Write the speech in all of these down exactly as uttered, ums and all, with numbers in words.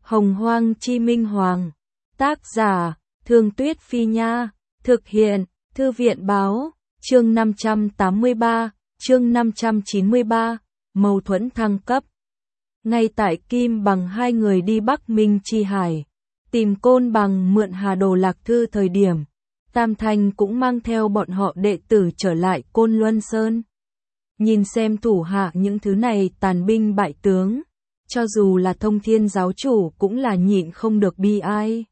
Hồng Hoang Chi Minh Hoàng. Tác giả, Thương Tuyết Phi Nha. Thực hiện, Thư viện Báo. Chương năm trăm tám mươi ba, chương năm trăm chín mươi ba, mâu thuẫn thăng cấp. Ngay tại Kim Bằng hai người đi Bắc Minh Chi Hải, tìm Côn Bằng mượn Hà Đồ Lạc Thư thời điểm, Tam Thanh cũng mang theo bọn họ đệ tử trở lại Côn Luân Sơn. Nhìn xem thủ hạ những thứ này tàn binh bại tướng, cho dù là Thông Thiên giáo chủ cũng là nhịn không được bi ai.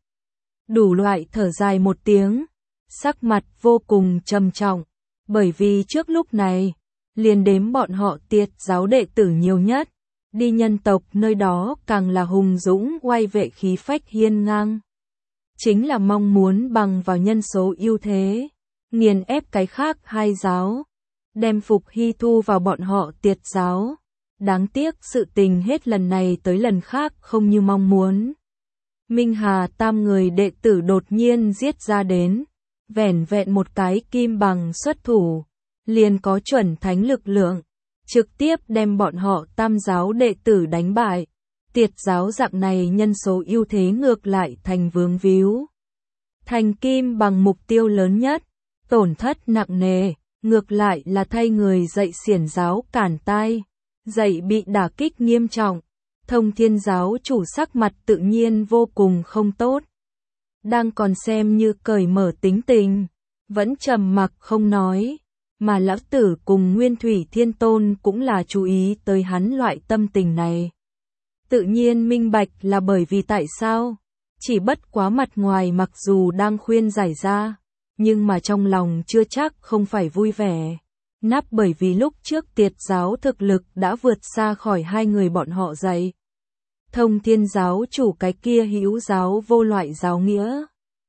Đủ loại thở dài một tiếng, sắc mặt vô cùng trầm trọng, bởi vì trước lúc này, liền đếm bọn họ Tiệt giáo đệ tử nhiều nhất, đi nhân tộc nơi đó càng là hùng dũng oai vệ khí phách hiên ngang. Chính là mong muốn bằng vào nhân số ưu thế, nghiền ép cái khác hai giáo, đem Phục Hy thu vào bọn họ Tiệt giáo. Đáng tiếc sự tình hết lần này tới lần khác không như mong muốn. Minh Hà tam người đệ tử đột nhiên giết ra đến, vẻn vẹn một cái Kim Bằng xuất thủ, liền có chuẩn thánh lực lượng, trực tiếp đem bọn họ tam giáo đệ tử đánh bại. Tiệt giáo dạng này nhân số ưu thế ngược lại thành vướng víu. Thành Kim Bằng mục tiêu lớn nhất, tổn thất nặng nề, ngược lại là thay người dạy xiển giáo cản tai, dạy bị đả kích nghiêm trọng. Thông Thiên giáo chủ sắc mặt tự nhiên vô cùng không tốt. Đang còn xem như cởi mở tính tình, vẫn trầm mặc không nói, mà lão tử cùng Nguyên Thủy Thiên Tôn cũng là chú ý tới hắn loại tâm tình này. Tự nhiên minh bạch là bởi vì tại sao, chỉ bất quá mặt ngoài mặc dù đang khuyên giải ra, nhưng mà trong lòng chưa chắc không phải vui vẻ. Nắp bởi vì lúc trước Tiệt giáo thực lực đã vượt xa khỏi hai người bọn họ dạy. Thông Thiên giáo chủ cái kia hữu giáo vô loại giáo nghĩa.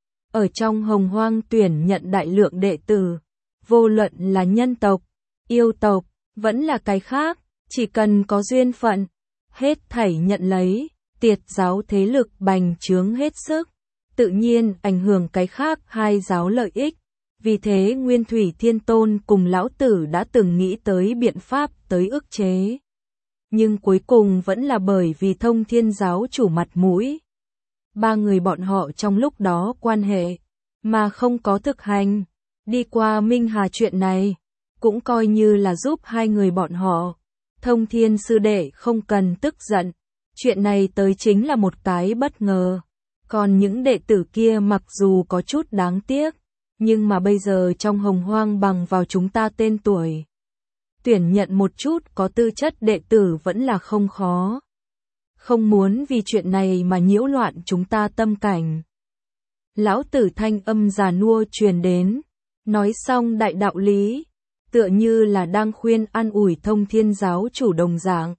Ở trong Hồng Hoang tuyển nhận đại lượng đệ tử, vô luận là nhân tộc, yêu tộc, vẫn là cái khác, chỉ cần có duyên phận, hết thảy nhận lấy. Tiệt giáo thế lực bành trướng hết sức, tự nhiên ảnh hưởng cái khác hai giáo lợi ích. Vì thế Nguyên Thủy Thiên Tôn cùng lão tử đã từng nghĩ tới biện pháp tới ức chế. Nhưng cuối cùng vẫn là bởi vì Thông Thiên giáo chủ mặt mũi. Ba người bọn họ trong lúc đó quan hệ, mà không có thực hành. Đi qua Minh Hà chuyện này, cũng coi như là giúp hai người bọn họ. Thông Thiên sư đệ không cần tức giận, chuyện này tới chính là một cái bất ngờ. Còn những đệ tử kia mặc dù có chút đáng tiếc, nhưng mà bây giờ trong Hồng Hoang bằng vào chúng ta tên tuổi, tuyển nhận một chút có tư chất đệ tử vẫn là không khó. Không muốn vì chuyện này mà nhiễu loạn chúng ta tâm cảnh. Lão tử thanh âm già nua truyền đến, nói xong đại đạo lý, tựa như là đang khuyên an ủi Thông Thiên giáo chủ đồng dạng.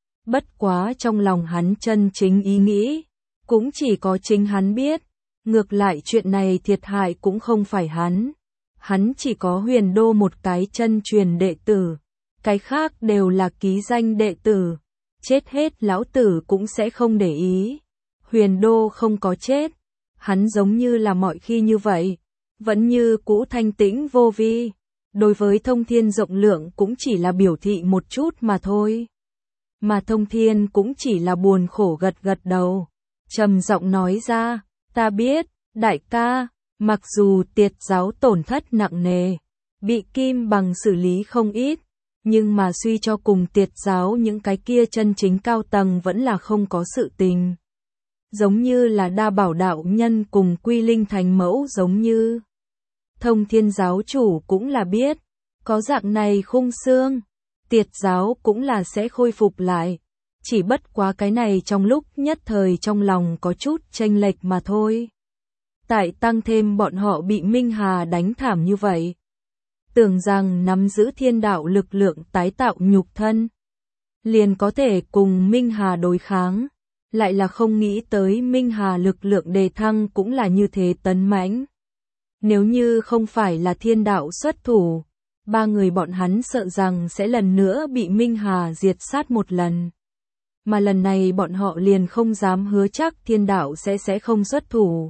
Bất quá trong lòng hắn chân chính ý nghĩ, cũng chỉ có chính hắn biết. Ngược lại chuyện này thiệt hại cũng không phải hắn. Hắn chỉ có Huyền Đô một cái chân truyền đệ tử, cái khác đều là ký danh đệ tử. Chết hết lão tử cũng sẽ không để ý. Huyền Đô không có chết, hắn giống như là mọi khi như vậy, vẫn như cũ thanh tĩnh vô vi. Đối với Thông Thiên rộng lượng cũng chỉ là biểu thị một chút mà thôi. Mà Thông Thiên cũng chỉ là buồn khổ gật gật đầu, trầm giọng nói ra, ta biết, đại ca, mặc dù Tiệt giáo tổn thất nặng nề, bị Kim Bằng xử lý không ít, nhưng mà suy cho cùng Tiệt giáo những cái kia chân chính cao tầng vẫn là không có sự tình. Giống như là Đa Bảo đạo nhân cùng Quy Linh thành mẫu giống như. Thông Thiên giáo chủ cũng là biết, có dạng này khung xương, Tiệt giáo cũng là sẽ khôi phục lại. Chỉ bất quá cái này trong lúc nhất thời trong lòng có chút chênh lệch mà thôi. Tại tăng thêm bọn họ bị Minh Hà đánh thảm như vậy. Tưởng rằng nắm giữ thiên đạo lực lượng tái tạo nhục thân, liền có thể cùng Minh Hà đối kháng. Lại là không nghĩ tới Minh Hà lực lượng đề thăng cũng là như thế tấn mãnh. Nếu như không phải là thiên đạo xuất thủ, ba người bọn hắn sợ rằng sẽ lần nữa bị Minh Hà diệt sát một lần. Mà lần này bọn họ liền không dám hứa chắc thiên đạo sẽ sẽ không xuất thủ.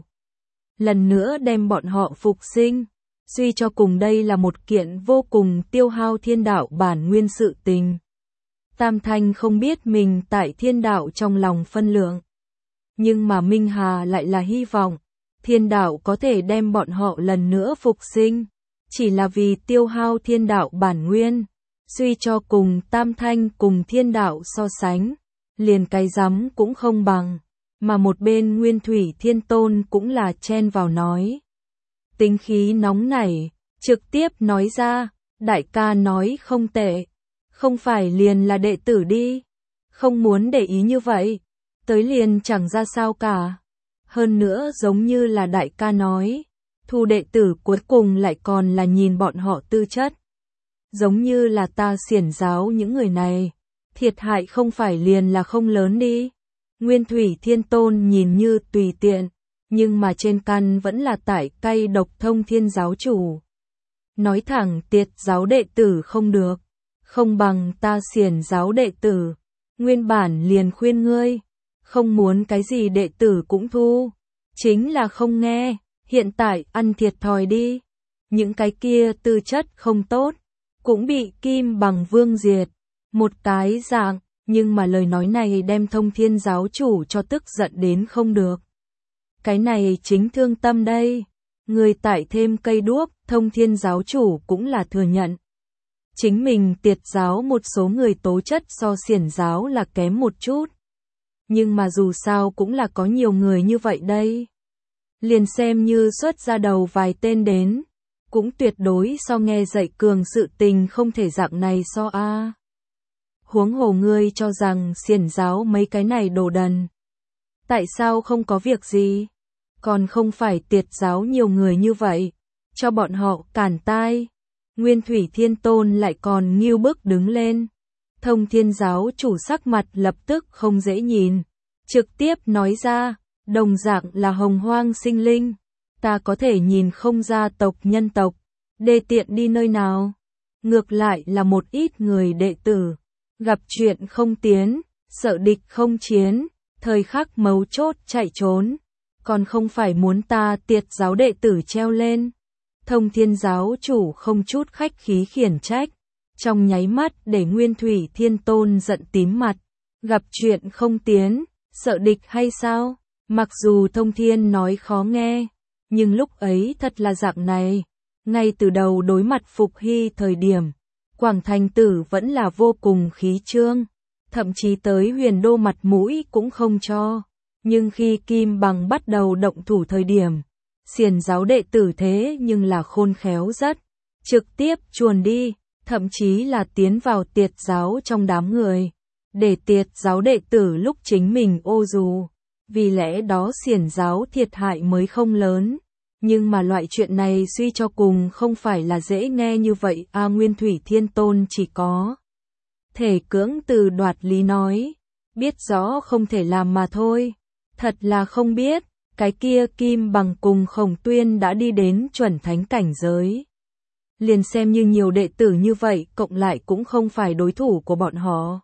Lần nữa đem bọn họ phục sinh, suy cho cùng đây là một kiện vô cùng tiêu hao thiên đạo bản nguyên sự tình. Tam Thanh không biết mình tại thiên đạo trong lòng phân lượng. Nhưng mà Minh Hà lại là hy vọng, thiên đạo có thể đem bọn họ lần nữa phục sinh, chỉ là vì tiêu hao thiên đạo bản nguyên, suy cho cùng Tam Thanh cùng thiên đạo so sánh, liền cái rắm cũng không bằng, mà một bên Nguyên Thủy Thiên Tôn cũng là chen vào nói. Tính khí nóng nảy, trực tiếp nói ra, đại ca nói không tệ, không phải liền là đệ tử đi, không muốn để ý như vậy, tới liền chẳng ra sao cả. Hơn nữa giống như là đại ca nói, thu đệ tử cuối cùng lại còn là nhìn bọn họ tư chất. Giống như là ta xiển giáo những người này, thiệt hại không phải liền là không lớn đi. Nguyên Thủy Thiên Tôn nhìn như tùy tiện, nhưng mà trên căn vẫn là tại cay độc Thông Thiên giáo chủ. Nói thẳng tiệt giáo đệ tử không được, không bằng ta xiển giáo đệ tử, nguyên bản liền khuyên ngươi, không muốn cái gì đệ tử cũng thu, chính là không nghe, hiện tại ăn thiệt thòi đi. Những cái kia tư chất không tốt, cũng bị Kim Bằng Vương diệt, một cái dạng, nhưng mà lời nói này đem Thông Thiên giáo chủ cho tức giận đến không được. Cái này chính thương tâm đây, người tải thêm cây đuốc, Thông Thiên giáo chủ cũng là thừa nhận. Chính mình tiệt giáo một số người tố chất so xiển giáo là kém một chút. Nhưng mà dù sao cũng là có nhiều người như vậy đây. Liền xem như xuất ra đầu vài tên đến, cũng tuyệt đối so nghe dạy cường sự tình không thể dạng này so a. Huống hồ ngươi cho rằng xiển giáo mấy cái này đồ đần. Tại sao không có việc gì? Còn không phải tiệt giáo nhiều người như vậy, cho bọn họ cản tai. Nguyên Thủy Thiên Tôn lại còn nghiêu bức đứng lên. Thông Thiên giáo chủ sắc mặt lập tức không dễ nhìn, trực tiếp nói ra, đồng dạng là hồng hoang sinh linh, ta có thể nhìn không ra tộc nhân tộc, đê tiện đi nơi nào. Ngược lại là một ít người đệ tử, gặp chuyện không tiến, sợ địch không chiến, thời khắc mấu chốt chạy trốn, còn không phải muốn ta tiệt giáo đệ tử treo lên. Thông Thiên giáo chủ không chút khách khí khiển trách, trong nháy mắt để Nguyên Thủy Thiên Tôn giận tím mặt, gặp chuyện không tiến, sợ địch hay sao? Mặc dù Thông Thiên nói khó nghe, nhưng lúc ấy thật là dạng này, ngay từ đầu đối mặt Phục Hy thời điểm, Quảng Thành Tử vẫn là vô cùng khí trương, thậm chí tới Huyền Đô mặt mũi cũng không cho, nhưng khi Kim Bằng bắt đầu động thủ thời điểm, xiển giáo đệ tử thế nhưng là khôn khéo rất, trực tiếp chuồn đi, thậm chí là tiến vào tiệt giáo trong đám người, để tiệt giáo đệ tử lúc chính mình ô dù, vì lẽ đó xiển giáo thiệt hại mới không lớn, nhưng mà loại chuyện này suy cho cùng không phải là dễ nghe như vậy. A Nguyên Thủy Thiên Tôn chỉ có thể cưỡng từ đoạt lý nói, biết rõ không thể làm mà thôi, thật là không biết. Cái kia Kim Bằng cùng Khổng Tuyên đã đi đến chuẩn thánh cảnh giới. Liền xem như nhiều đệ tử như vậy cộng lại cũng không phải đối thủ của bọn họ.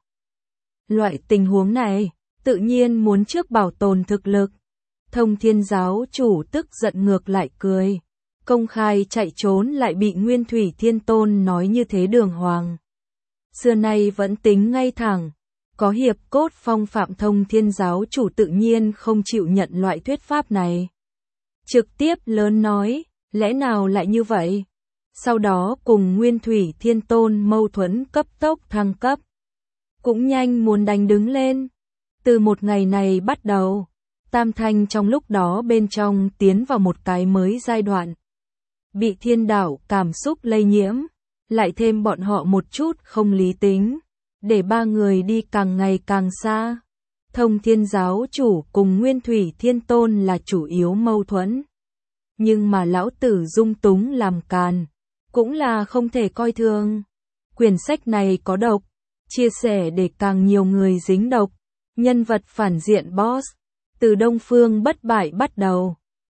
Loại tình huống này, tự nhiên muốn trước bảo tồn thực lực. Thông Thiên giáo chủ tức giận ngược lại cười. Công khai chạy trốn lại bị Nguyên Thủy Thiên Tôn nói như thế đường hoàng. Xưa nay vẫn tính ngay thẳng. Có hiệp cốt phong phạm Thông Thiên giáo chủ tự nhiên không chịu nhận loại thuyết pháp này. Trực tiếp lớn nói, lẽ nào lại như vậy? Sau đó cùng Nguyên Thủy Thiên Tôn mâu thuẫn cấp tốc thăng cấp. Cũng nhanh muốn đánh đứng lên. Từ một ngày này bắt đầu, Tam Thanh trong lúc đó bên trong tiến vào một cái mới giai đoạn. Bị thiên đạo cảm xúc lây nhiễm, lại thêm bọn họ một chút không lý tính. Để ba người đi càng ngày càng xa. Thông Thiên giáo chủ cùng Nguyên Thủy Thiên Tôn là chủ yếu mâu thuẫn. Nhưng mà lão tử dung túng làm càn, cũng là không thể coi thường. Quyển sách này có độc, chia sẻ để càng nhiều người dính độc. Nhân vật phản diện boss, từ Đông Phương bất bại bắt đầu,